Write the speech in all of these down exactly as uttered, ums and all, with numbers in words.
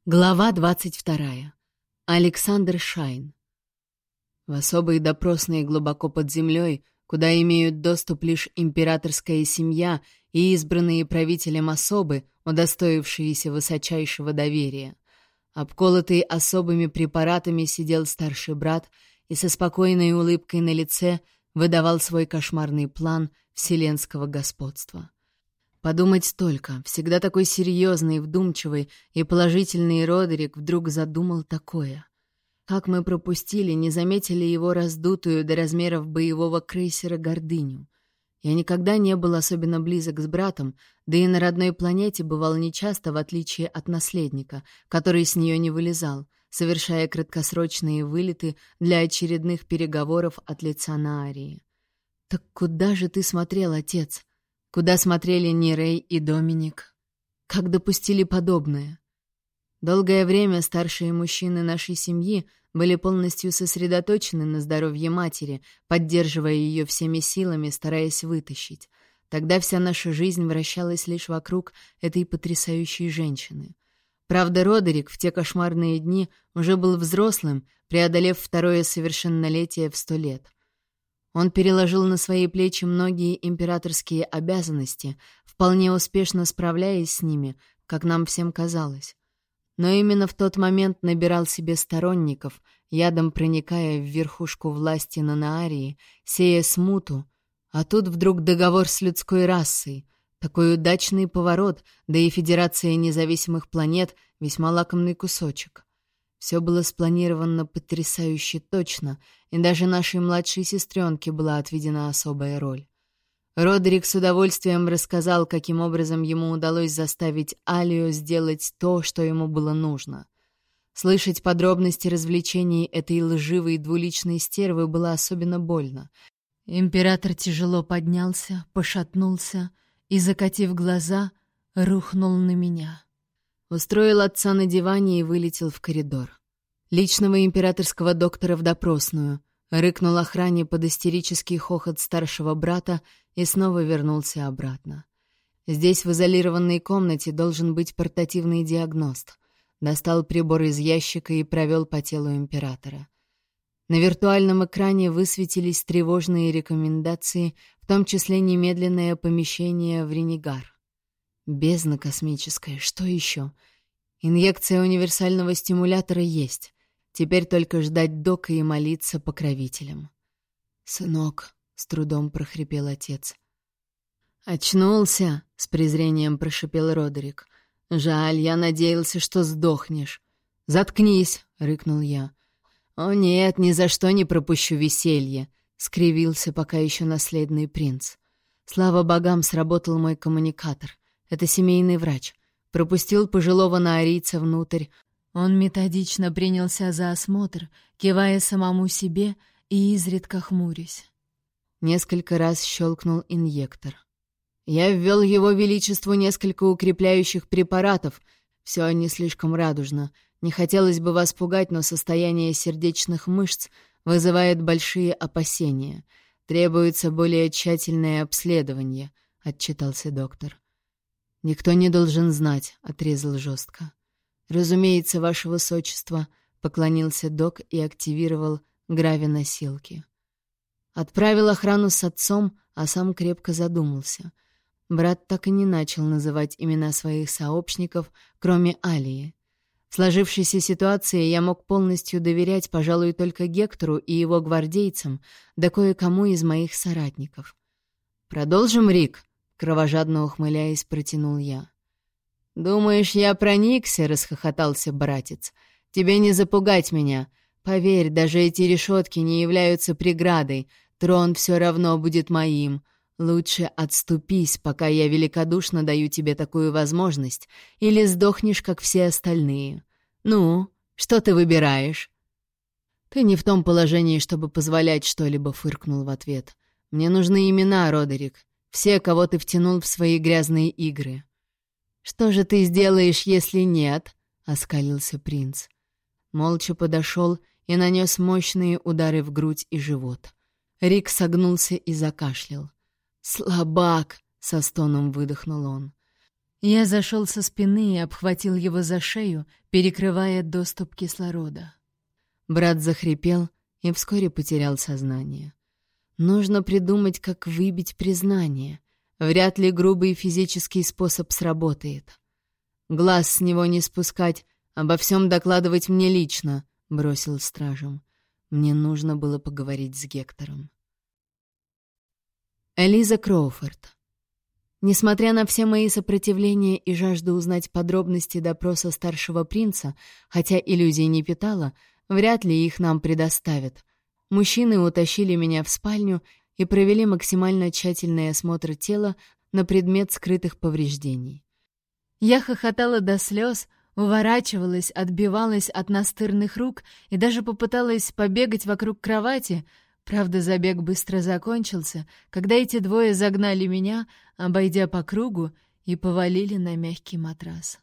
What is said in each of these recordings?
Глава двадцать вторая. Александр Шайн. В особые допросные глубоко под землей, куда имеют доступ лишь императорская семья и избранные правителем особы, удостоившиеся высочайшего доверия. Обколотый особыми препаратами сидел старший брат и со спокойной улыбкой на лице выдавал свой кошмарный план вселенского господства. Подумать только, всегда такой серьезный, вдумчивый и положительный Родерик вдруг задумал такое. Как мы пропустили, не заметили его раздутую до размеров боевого крейсера гордыню. Я никогда не был особенно близок с братом, да и на родной планете бывал нечасто, в отличие от наследника, который с нее не вылезал, совершая краткосрочные вылеты для очередных переговоров от лица Наарии. «Так куда же ты смотрел, отец? Куда смотрели Нирей и Доминик? Как допустили подобное?» Долгое время старшие мужчины нашей семьи были полностью сосредоточены на здоровье матери, поддерживая ее всеми силами, стараясь вытащить. Тогда вся наша жизнь вращалась лишь вокруг этой потрясающей женщины. Правда, Родерик в те кошмарные дни уже был взрослым, преодолев второе совершеннолетие в сто лет. Он переложил на свои плечи многие императорские обязанности, вполне успешно справляясь с ними, как нам всем казалось. Но именно в тот момент набирал себе сторонников, ядом проникая в верхушку власти на Наарии, сея смуту, а тут вдруг договор с людской расой. Такой удачный поворот, да и Федерация независимых планет — весьма лакомный кусочек. Все было спланировано потрясающе точно, и даже нашей младшей сестренке была отведена особая роль. Родерик с удовольствием рассказал, каким образом ему удалось заставить Алию сделать то, что ему было нужно. Слышать подробности развлечений этой лживой двуличной стервы было особенно больно. Император тяжело поднялся, пошатнулся и, закатив глаза, рухнул на меня. Устроил отца на диване и вылетел в коридор. Личного императорского доктора в допросную, рыкнул охране под истерический хохот старшего брата и снова вернулся обратно. Здесь, в изолированной комнате, должен быть портативный диагност. Достал прибор из ящика и провел по телу императора. На виртуальном экране высветились тревожные рекомендации, в том числе немедленное помещение в Ренегар. Бездна космическая, что еще? Инъекция универсального стимулятора есть. Теперь только ждать дока и молиться покровителям. «Сынок», — с трудом прохрипел отец. «Очнулся», — с презрением прошипел Родерик. «Жаль, я надеялся, что сдохнешь». «Заткнись», — рыкнул я. «О нет, ни за что не пропущу веселье», — скривился пока еще наследный принц. Слава богам, сработал мой коммуникатор. Это семейный врач. Пропустил пожилого наарийца внутрь. Он методично принялся за осмотр, кивая самому себе и изредка хмурясь. Несколько раз щелкнул инъектор. Я ввел его величеству несколько укрепляющих препаратов. Все не слишком радужно. Не хотелось бы вас пугать, но состояние сердечных мышц вызывает большие опасения. Требуется более тщательное обследование, — отчитался доктор. «Никто не должен знать», — отрезал жестко. «Разумеется, ваше высочество», — поклонился док и активировал гравиносилки. Отправил охрану с отцом, а сам крепко задумался. Брат так и не начал называть имена своих сообщников, кроме Алии. В сложившейся ситуации я мог полностью доверять, пожалуй, только Гектору и его гвардейцам, да кое-кому из моих соратников. «Продолжим, Рик?» — кровожадно ухмыляясь, протянул я. «Думаешь, я проникся?» — расхохотался братец. «Тебе не запугать меня. Поверь, даже эти решетки не являются преградой. Трон все равно будет моим. Лучше отступись, пока я великодушно даю тебе такую возможность, или сдохнешь, как все остальные. Ну, что ты выбираешь?» «Ты не в том положении, чтобы позволять что-либо», — фыркнул в ответ. «Мне нужны имена, Родерик. Все, кого ты втянул в свои грязные игры». «Что же ты сделаешь, если нет?» — оскалился принц. Молча подошел и нанес мощные удары в грудь и живот. Рик согнулся и закашлял. «Слабак!» — со стоном выдохнул он. Я зашел со спины и обхватил его за шею, перекрывая доступ кислорода. Брат захрипел и вскоре потерял сознание. Нужно придумать, как выбить признание. Вряд ли грубый физический способ сработает. «Глаз с него не спускать, обо всем докладывать мне лично», — бросил стражем. Мне нужно было поговорить с Гектором. Элиза Кроуфорд. Несмотря на все мои сопротивления и жажду узнать подробности допроса старшего принца, хотя иллюзий не питала, вряд ли их нам предоставят. Мужчины утащили меня в спальню и провели максимально тщательный осмотр тела на предмет скрытых повреждений. Я хохотала до слез, уворачивалась, отбивалась от настырных рук и даже попыталась побегать вокруг кровати. Правда, забег быстро закончился, когда эти двое загнали меня, обойдя по кругу, и повалили на мягкий матрас.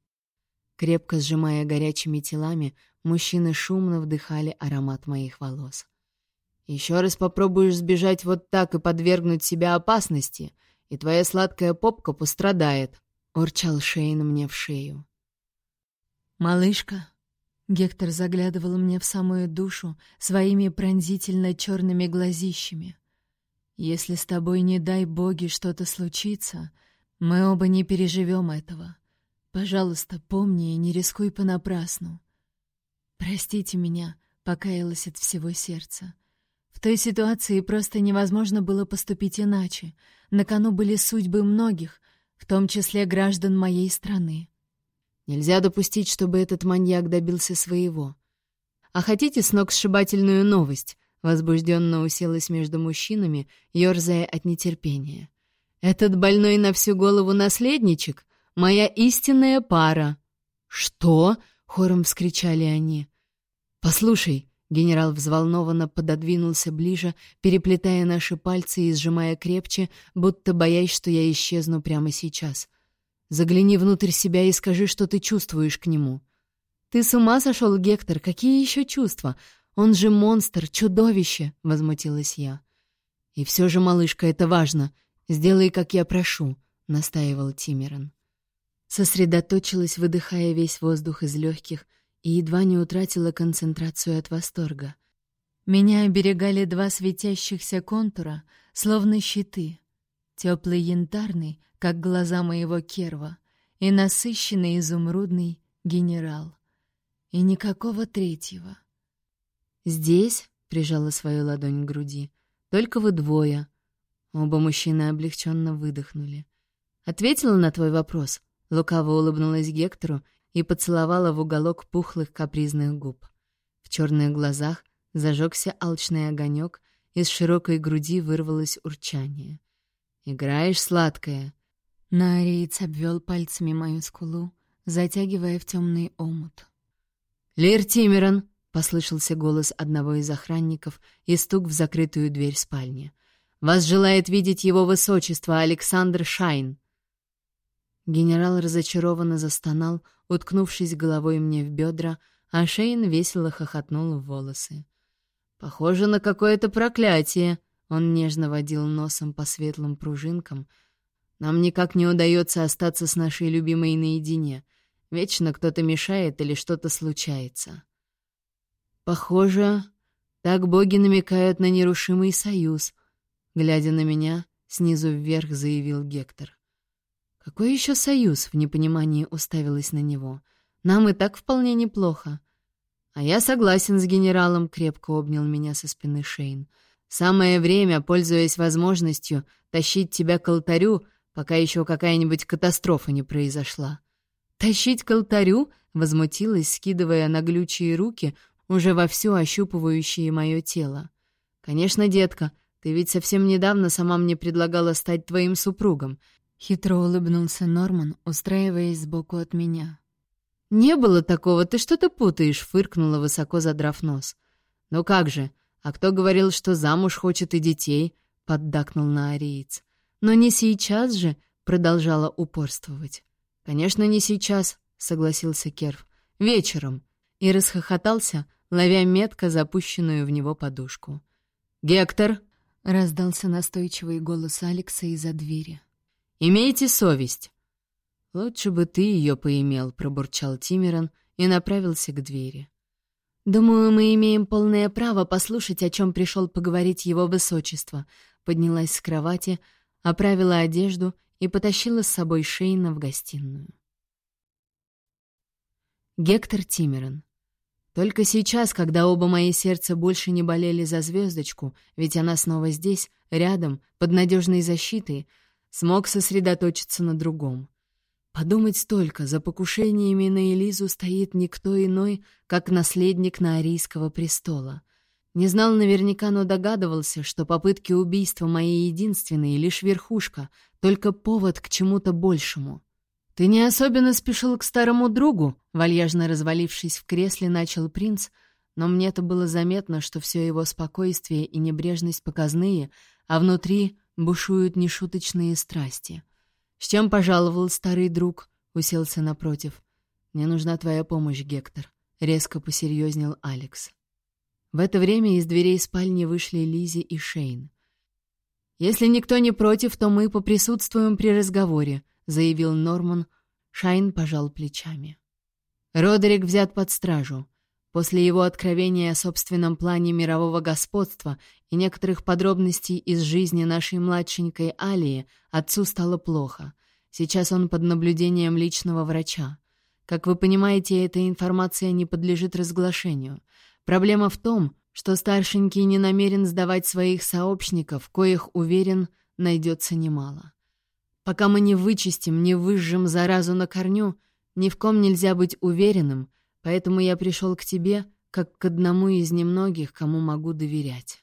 Крепко сжимая горячими телами, мужчины шумно вдыхали аромат моих волос. «Еще раз попробуешь сбежать вот так и подвергнуть себя опасности, и твоя сладкая попка пострадает», — урчал Шейн мне в шею. «Малышка», — Гектор заглядывал мне в самую душу своими пронзительно черными глазищами, «если с тобой, не дай боги, что-то случится, мы оба не переживем этого. Пожалуйста, помни и не рискуй понапрасну. Простите меня», — покаялась от всего сердца. В той ситуации просто невозможно было поступить иначе. На кону были судьбы многих, в том числе граждан моей страны. Нельзя допустить, чтобы этот маньяк добился своего. «А хотите сногсшибательную новость?» Возбужденно уселась между мужчинами, ерзая от нетерпения. «Этот больной на всю голову наследничек — моя истинная пара». «Что?» — хором вскричали они. «Послушай», — генерал взволнованно пододвинулся ближе, переплетая наши пальцы и сжимая крепче, будто боясь, что я исчезну прямо сейчас. «Загляни внутрь себя и скажи, что ты чувствуешь к нему». «Ты с ума сошел, Гектор? Какие еще чувства? Он же монстр, чудовище!» — возмутилась я. «И все же, малышка, это важно. Сделай, как я прошу», — настаивал Тимеран. Сосредоточилась, выдыхая весь воздух из легких, и едва не утратила концентрацию от восторга. Меня оберегали два светящихся контура, словно щиты. Теплый янтарный, как глаза моего Керва, и насыщенный изумрудный генерал. И никакого третьего. «Здесь», — прижала свою ладонь к груди, — «только вы двое». Оба мужчины облегченно выдохнули. «Ответила на твой вопрос?» — лукаво улыбнулась Гектору и поцеловала в уголок пухлых капризных губ. В черных глазах зажегся алчный огонек, из широкой груди вырвалось урчание. «Играешь, сладкая?» Наариец обвел пальцами мою скулу, затягивая в темный омут. «Лир Тимеран!» — послышался голос одного из охранников и стук в закрытую дверь спальни. «Вас желает видеть его высочество Александр Шайн!» Генерал разочарованно застонал, уткнувшись головой мне в бедра, а Шейн весело хохотнул в волосы. «Похоже на какое-то проклятие!» — он нежно водил носом по светлым пружинкам. «Нам никак не удается остаться с нашей любимой наедине. Вечно кто-то мешает или что-то случается». «Похоже, так боги намекают на нерушимый союз», — глядя на меня, снизу вверх заявил Гектор. «Какой еще союз?» — в непонимании уставилась на него. «Нам и так вполне неплохо». «А я согласен с генералом», — крепко обнял меня со спины Шейн. «Самое время, пользуясь возможностью, тащить тебя к алтарю, пока еще какая-нибудь катастрофа не произошла». «Тащить к алтарю?» — возмутилась, скидывая на глючие руки, уже вовсю ощупывающие мое тело. «Конечно, детка, ты ведь совсем недавно сама мне предлагала стать твоим супругом». Хитро улыбнулся Норман, устраиваясь сбоку от меня. «Не было такого, ты что-то путаешь», — фыркнула, высоко задрав нос. «Ну как же, а кто говорил, что замуж хочет и детей?» — поддакнул наариец. «Но не сейчас же», — продолжала упорствовать. «Конечно, не сейчас», — согласился Керв. «Вечером». И расхохотался, ловя метко запущенную в него подушку. «Гектор!» — раздался настойчивый голос Алекса из-за двери. «Имейте совесть!» «Лучше бы ты ее поимел», — пробурчал Тимиран и направился к двери. «Думаю, мы имеем полное право послушать, о чем пришел поговорить его высочество», — поднялась с кровати, оправила одежду и потащила с собой Шейна в гостиную. Гектор Тимиран. Только сейчас, когда оба мои сердца больше не болели за звездочку, ведь она снова здесь, рядом, под надежной защитой, смог сосредоточиться на другом. Подумать только, за покушениями на Элизу стоит никто иной, как наследник Наарийского престола. Не знал наверняка, но догадывался, что попытки убийства моей единственной — лишь верхушка, только повод к чему-то большему. «Ты не особенно спешил к старому другу?» — вальяжно развалившись в кресле, начал принц, но мне-то было заметно, что все его спокойствие и небрежность показные, а внутри бушуют нешуточные страсти. «С чем пожаловал старый друг?» — уселся напротив. «Мне нужна твоя помощь, Гектор», — резко посерьезнел Алекс. В это время из дверей спальни вышли Лизи и Шейн. «Если никто не против, то мы поприсутствуем при разговоре», — заявил Норман. Шайн пожал плечами. Родерик взят под стражу. После его откровения о собственном плане мирового господства и некоторых подробностей из жизни нашей младшенькой Алии отцу стало плохо. Сейчас он под наблюдением личного врача. Как вы понимаете, эта информация не подлежит разглашению. Проблема в том, что старшенький не намерен сдавать своих сообщников, коих, уверен, найдется немало. Пока мы не вычистим, не выжжем заразу на корню, ни в ком нельзя быть уверенным, поэтому я пришел к тебе, как к одному из немногих, кому могу доверять.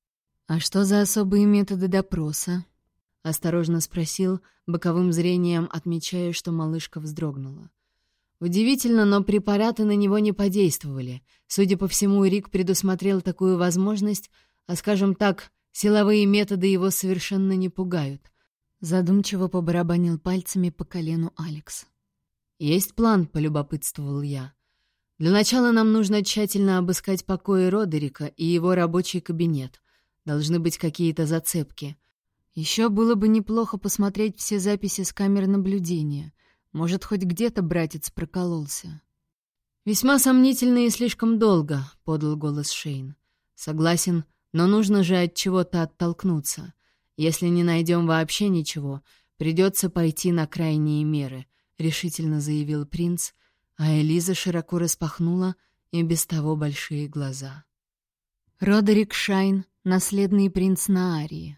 «А что за особые методы допроса?» — осторожно спросил, боковым зрением отмечая, что малышка вздрогнула. Удивительно, но препараты на него не подействовали. Судя по всему, Рик предусмотрел такую возможность, а, скажем так, силовые методы его совершенно не пугают. Задумчиво побарабанил пальцами по колену Алекс. «Есть план», — полюбопытствовал я. «Для начала нам нужно тщательно обыскать покои Родерика и его рабочий кабинет. Должны быть какие-то зацепки. Еще было бы неплохо посмотреть все записи с камер наблюдения. Может, хоть где-то братец прокололся». «Весьма сомнительно и слишком долго», — подал голос Шейн. «Согласен, но нужно же от чего-то оттолкнуться. Если не найдем вообще ничего, придется пойти на крайние меры», — решительно заявил принц, а Элиза широко распахнула и без того большие глаза. Родерик Шайн — наследный принц Наарии.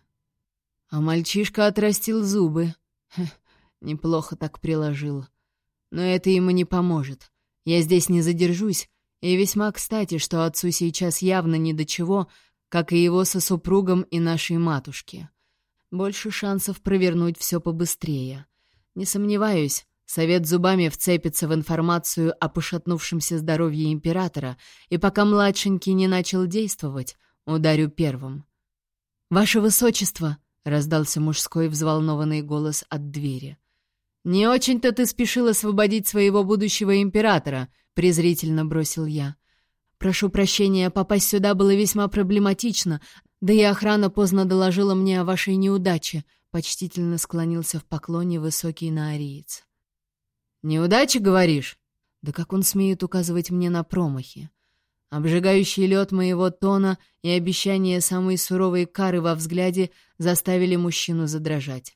А мальчишка отрастил зубы. Хе, неплохо так приложил. Но это ему не поможет. Я здесь не задержусь, и весьма кстати, что отцу сейчас явно ни до чего, как и его со супругом и нашей матушке. Больше шансов провернуть все побыстрее. Не сомневаюсь, совет зубами вцепится в информацию о пошатнувшемся здоровье императора, и пока младшенький не начал действовать, ударю первым. «Ваше высочество!» — раздался мужской взволнованный голос от двери. «Не очень-то ты спешил освободить своего будущего императора», — презрительно бросил я. «Прошу прощения, попасть сюда было весьма проблематично, да и охрана поздно доложила мне о вашей неудаче», — почтительно склонился в поклоне высокий наариец. «Неудачи, говоришь?» Да как он смеет указывать мне на промахи? Обжигающий лед моего тона и обещание самой суровой кары во взгляде заставили мужчину задрожать.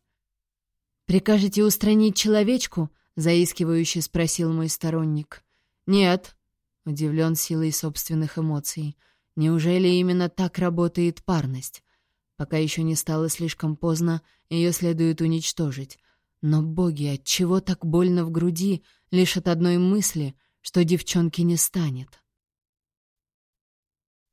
«Прикажете устранить человечку?» — заискивающе спросил мой сторонник. «Нет», — удивлен силой собственных эмоций. «Неужели именно так работает парность? Пока еще не стало слишком поздно, ее следует уничтожить. Но, боги, отчего так больно в груди лишь от одной мысли, что девчонки не станет?»